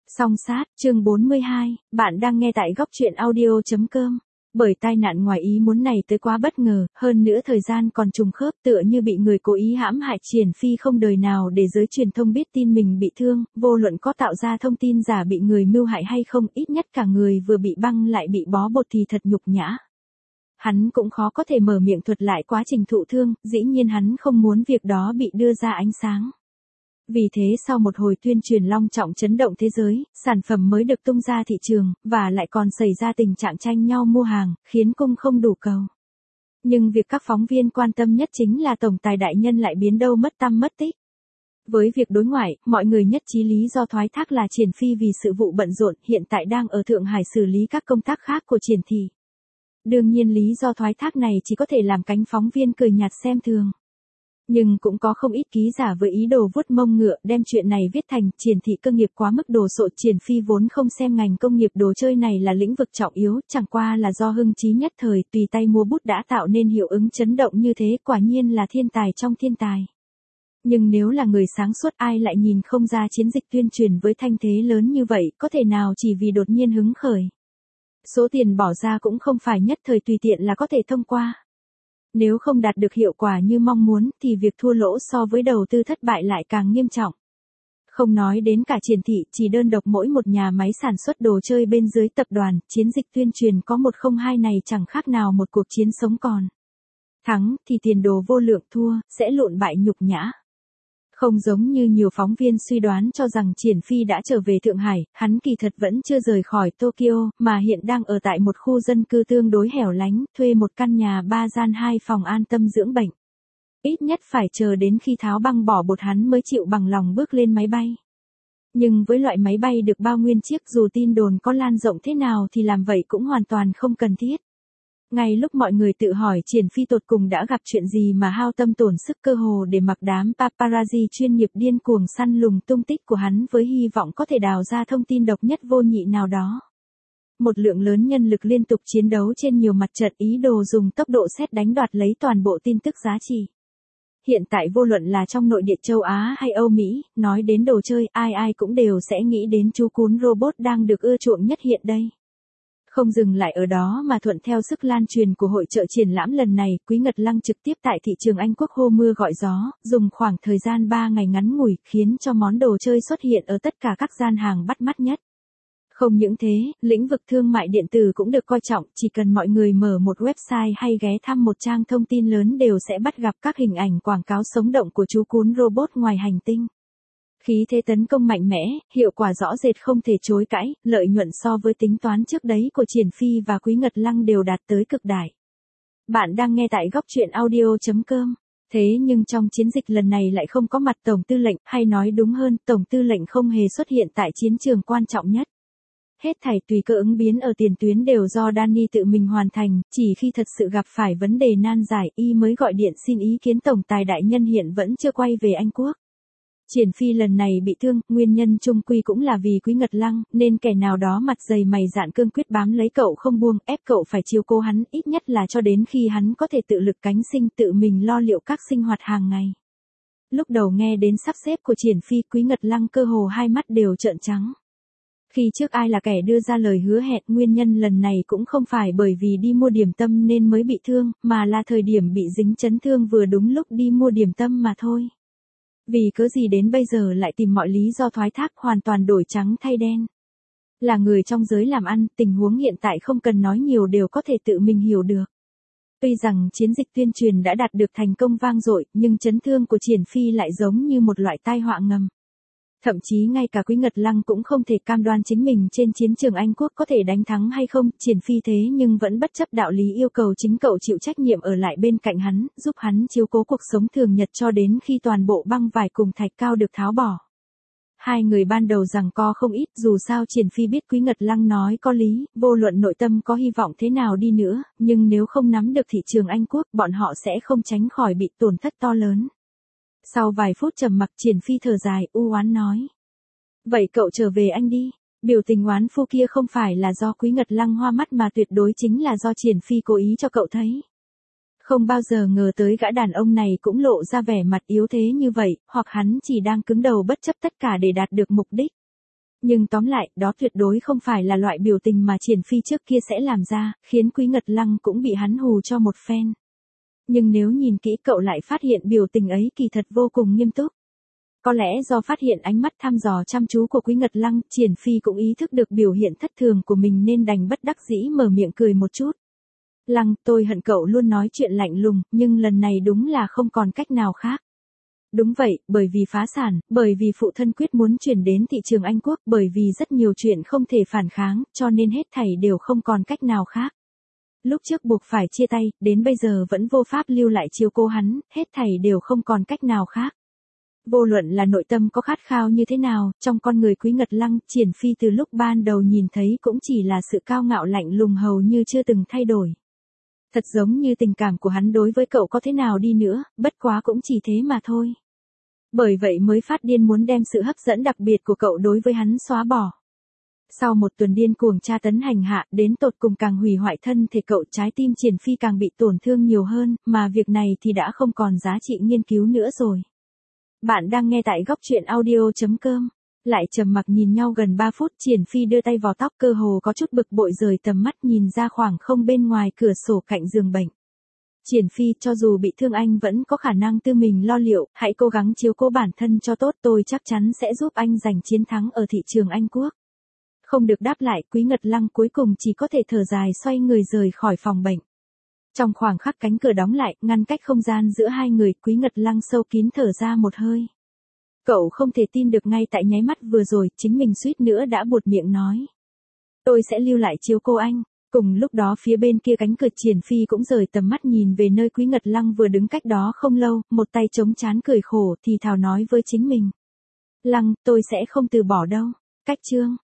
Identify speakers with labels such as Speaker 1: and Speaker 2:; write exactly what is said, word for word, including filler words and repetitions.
Speaker 1: Song sát, chương bốn mươi hai, bạn đang nghe tại góc truyện audio.com. Bởi tai nạn ngoài ý muốn này tới quá bất ngờ, hơn nữa thời gian còn trùng khớp tựa như bị người cố ý hãm hại, Triển Phi không đời nào để giới truyền thông biết tin mình bị thương, vô luận có tạo ra thông tin giả bị người mưu hại hay không, ít nhất cả người vừa bị băng lại bị bó bột thì thật nhục nhã. Hắn cũng khó có thể mở miệng thuật lại quá trình thụ thương, dĩ nhiên hắn không muốn việc đó bị đưa ra ánh sáng. Vì thế sau một hồi tuyên truyền long trọng chấn động thế giới, sản phẩm mới được tung ra thị trường, và lại còn xảy ra tình trạng tranh nhau mua hàng, khiến cung không đủ cầu. Nhưng việc các phóng viên quan tâm nhất chính là tổng tài đại nhân lại biến đâu mất tăm mất tích. Với việc đối ngoại, mọi người nhất trí lý do thoái thác là Triển Phi vì sự vụ bận rộn, hiện tại đang ở Thượng Hải xử lý các công tác khác của Triển thị. Đương nhiên lý do thoái thác này chỉ có thể làm cánh phóng viên cười nhạt xem thường. Nhưng cũng có không ít ký giả với ý đồ vuốt mông ngựa đem chuyện này viết thành Triển thị cơ nghiệp quá mức đồ sộ. Triển Phi vốn không xem ngành công nghiệp đồ chơi này là lĩnh vực trọng yếu, chẳng qua là do hưng trí nhất thời tùy tay mua bút đã tạo nên hiệu ứng chấn động như thế, quả nhiên là thiên tài trong thiên tài. Nhưng nếu là người sáng suốt ai lại nhìn không ra chiến dịch tuyên truyền với thanh thế lớn như vậy có thể nào chỉ vì đột nhiên hứng khởi. Số tiền bỏ ra cũng không phải nhất thời tùy tiện là có thể thông qua. Nếu không đạt được hiệu quả như mong muốn thì việc thua lỗ so với đầu tư thất bại lại càng nghiêm trọng. Không nói đến cả Triển thị, chỉ đơn độc mỗi một nhà máy sản xuất đồ chơi bên dưới tập đoàn, chiến dịch tuyên truyền có một không hai này chẳng khác nào một cuộc chiến sống còn. Thắng thì tiền đồ vô lượng, thua sẽ lụn bại nhục nhã. Không giống như nhiều phóng viên suy đoán cho rằng Triển Phi đã trở về Thượng Hải, hắn kỳ thật vẫn chưa rời khỏi Tokyo, mà hiện đang ở tại một khu dân cư tương đối hẻo lánh, thuê một căn nhà ba gian hai phòng an tâm dưỡng bệnh. Ít nhất phải chờ đến khi tháo băng bỏ bột hắn mới chịu bằng lòng bước lên máy bay. Nhưng với loại máy bay được bao nguyên chiếc, dù tin đồn có lan rộng thế nào thì làm vậy cũng hoàn toàn không cần thiết. Ngay lúc mọi người tự hỏi Triển Phi tột cùng đã gặp chuyện gì mà hao tâm tổn sức cơ hồ để mặc đám paparazzi chuyên nghiệp điên cuồng săn lùng tung tích của hắn với hy vọng có thể đào ra thông tin độc nhất vô nhị nào đó. Một lượng lớn nhân lực liên tục chiến đấu trên nhiều mặt trận, ý đồ dùng tốc độ sét đánh đoạt lấy toàn bộ tin tức giá trị. Hiện tại vô luận là trong nội địa châu Á hay Âu Mỹ, nói đến đồ chơi ai ai cũng đều sẽ nghĩ đến chú cún robot đang được ưa chuộng nhất hiện đây. Không dừng lại ở đó mà thuận theo sức lan truyền của hội chợ triển lãm lần này, Quý Ngật Lăng trực tiếp tại thị trường Anh Quốc hô mưa gọi gió, dùng khoảng thời gian ba ngày ngắn ngủi, khiến cho món đồ chơi xuất hiện ở tất cả các gian hàng bắt mắt nhất. Không những thế, lĩnh vực thương mại điện tử cũng được coi trọng, chỉ cần mọi người mở một website hay ghé thăm một trang thông tin lớn đều sẽ bắt gặp các hình ảnh quảng cáo sống động của chú cún robot ngoài hành tinh. Khí thế tấn công mạnh mẽ, hiệu quả rõ rệt không thể chối cãi, lợi nhuận so với tính toán trước đấy của Triển Phi và Quý Ngật Lăng đều đạt tới cực đại. Bạn đang nghe tại góc truyện audio.com. Thế nhưng trong chiến dịch lần này lại không có mặt Tổng tư lệnh, hay nói đúng hơn, Tổng tư lệnh không hề xuất hiện tại chiến trường quan trọng nhất. Hết thảy tùy cơ ứng biến ở tiền tuyến đều do Danny tự mình hoàn thành, chỉ khi thật sự gặp phải vấn đề nan giải, y mới gọi điện xin ý kiến Tổng tài đại nhân hiện vẫn chưa quay về Anh Quốc. Triển Phi lần này bị thương, nguyên nhân chung quy cũng là vì Quý Ngật Lăng, nên kẻ nào đó mặt dày mày dạn cương quyết bám lấy cậu không buông, ép cậu phải chiếu cố hắn, ít nhất là cho đến khi hắn có thể tự lực cánh sinh, tự mình lo liệu các sinh hoạt hàng ngày. Lúc đầu nghe đến sắp xếp của Triển Phi, Quý Ngật Lăng cơ hồ hai mắt đều trợn trắng. Khi trước ai là kẻ đưa ra lời hứa hẹn, nguyên nhân lần này cũng không phải bởi vì đi mua điểm tâm nên mới bị thương, mà là thời điểm bị dính chấn thương vừa đúng lúc đi mua điểm tâm mà thôi. Vì cớ gì đến bây giờ lại tìm mọi lý do thoái thác, hoàn toàn đổi trắng thay đen. Là người trong giới làm ăn, tình huống hiện tại không cần nói nhiều đều có thể tự mình hiểu được. Tuy rằng chiến dịch tuyên truyền đã đạt được thành công vang dội, nhưng chấn thương của Triển Phi lại giống như một loại tai họa ngầm. Thậm chí ngay cả Quý Ngật Lăng cũng không thể cam đoan chính mình trên chiến trường Anh Quốc có thể đánh thắng hay không, Triển Phi thế nhưng vẫn bất chấp đạo lý yêu cầu chính cậu chịu trách nhiệm ở lại bên cạnh hắn, giúp hắn chiếu cố cuộc sống thường nhật cho đến khi toàn bộ băng vải cùng thạch cao được tháo bỏ. Hai người ban đầu giằng co không ít, dù sao Triển Phi biết Quý Ngật Lăng nói có lý, vô luận nội tâm có hy vọng thế nào đi nữa, nhưng nếu không nắm được thị trường Anh Quốc, bọn họ sẽ không tránh khỏi bị tổn thất to lớn. Sau vài phút trầm mặc, Triển Phi thở dài, u oán nói. Vậy cậu trở về Anh đi. Biểu tình oán phu kia không phải là do Quý Ngật Lăng hoa mắt mà tuyệt đối chính là do Triển Phi cố ý cho cậu thấy. Không bao giờ ngờ tới gã đàn ông này cũng lộ ra vẻ mặt yếu thế như vậy, hoặc hắn chỉ đang cứng đầu bất chấp tất cả để đạt được mục đích. Nhưng tóm lại, đó tuyệt đối không phải là loại biểu tình mà Triển Phi trước kia sẽ làm ra, khiến Quý Ngật Lăng cũng bị hắn hù cho một phen. Nhưng nếu nhìn kỹ cậu lại phát hiện biểu tình ấy kỳ thật vô cùng nghiêm túc. Có lẽ do phát hiện ánh mắt thăm dò chăm chú của Quý Ngật Lăng, Triển Phi cũng ý thức được biểu hiện thất thường của mình nên đành bất đắc dĩ mở miệng cười một chút. Lăng, tôi hận cậu luôn nói chuyện lạnh lùng, nhưng lần này đúng là không còn cách nào khác. Đúng vậy, bởi vì phá sản, bởi vì phụ thân quyết muốn chuyển đến thị trường Anh Quốc, bởi vì rất nhiều chuyện không thể phản kháng, cho nên hết thảy đều không còn cách nào khác. Lúc trước buộc phải chia tay, đến bây giờ vẫn vô pháp lưu lại chiếu cố hắn, hết thảy đều không còn cách nào khác. Vô luận là nội tâm có khát khao như thế nào, trong con người Quý Ngật Lăng, Triển Phi từ lúc ban đầu nhìn thấy cũng chỉ là sự cao ngạo lạnh lùng hầu như chưa từng thay đổi. Thật giống như tình cảm của hắn đối với cậu có thế nào đi nữa, bất quá cũng chỉ thế mà thôi. Bởi vậy mới phát điên muốn đem sự hấp dẫn đặc biệt của cậu đối với hắn xóa bỏ. Sau một tuần điên cuồng tra tấn hành hạ, đến tột cùng càng hủy hoại thân thể cậu, trái tim Triển Phi càng bị tổn thương nhiều hơn, mà việc này thì đã không còn giá trị nghiên cứu nữa rồi. Bạn đang nghe tại góc truyện audio chấm com. Lại trầm mặc nhìn nhau gần ba phút, Triển Phi đưa tay vào tóc, cơ hồ có chút bực bội rời tầm mắt nhìn ra khoảng không bên ngoài cửa sổ cạnh giường bệnh. Triển Phi, cho dù bị thương anh vẫn có khả năng tự mình lo liệu, hãy cố gắng chiếu cố bản thân cho tốt, tôi chắc chắn sẽ giúp anh giành chiến thắng ở thị trường Anh Quốc. Không được đáp lại, Quý Ngật Lăng cuối cùng chỉ có thể thở dài xoay người rời khỏi phòng bệnh. Trong khoảng khắc cánh cửa đóng lại, ngăn cách không gian giữa hai người, Quý Ngật Lăng sâu kín thở ra một hơi. Cậu không thể tin được ngay tại nháy mắt vừa rồi, chính mình suýt nữa đã buột miệng nói. Tôi sẽ lưu lại chiếu cô anh. Cùng lúc đó phía bên kia cánh cửa, Triển Phi cũng rời tầm mắt nhìn về nơi Quý Ngật Lăng vừa đứng cách đó không lâu, một tay chống trán cười khổ thì thào nói với chính mình. Lăng, tôi sẽ không từ bỏ đâu. Cách chương